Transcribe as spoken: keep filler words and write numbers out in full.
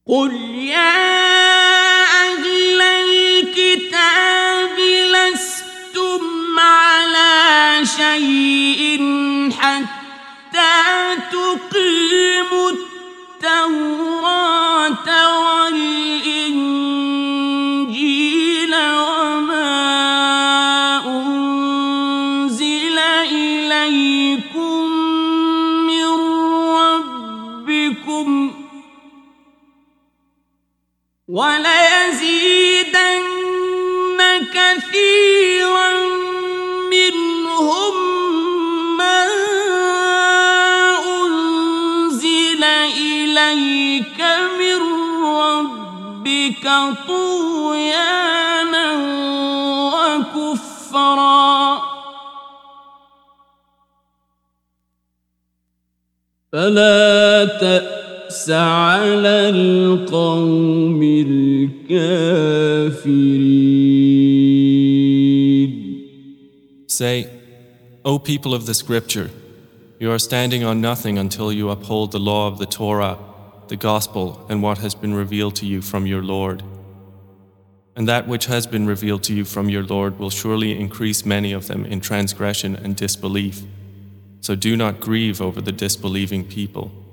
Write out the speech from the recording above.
قل يا أهل الكتاب لستم على شيء حتى تقيموا التوراة والإنجيل وما أنزل إليكم من ربكم وليزيدن كثيرا منهم ما أنزل إليك من ربك طغيانا وكفرا فلا تأس على القوم الكافرين. Say, O people of the scripture, you are standing on nothing until you uphold the law of the Torah, the gospel, and what has been revealed to you from your Lord. And that which has been revealed to you from your Lord will surely increase many of them in transgression and disbelief. So do not grieve over the disbelieving people.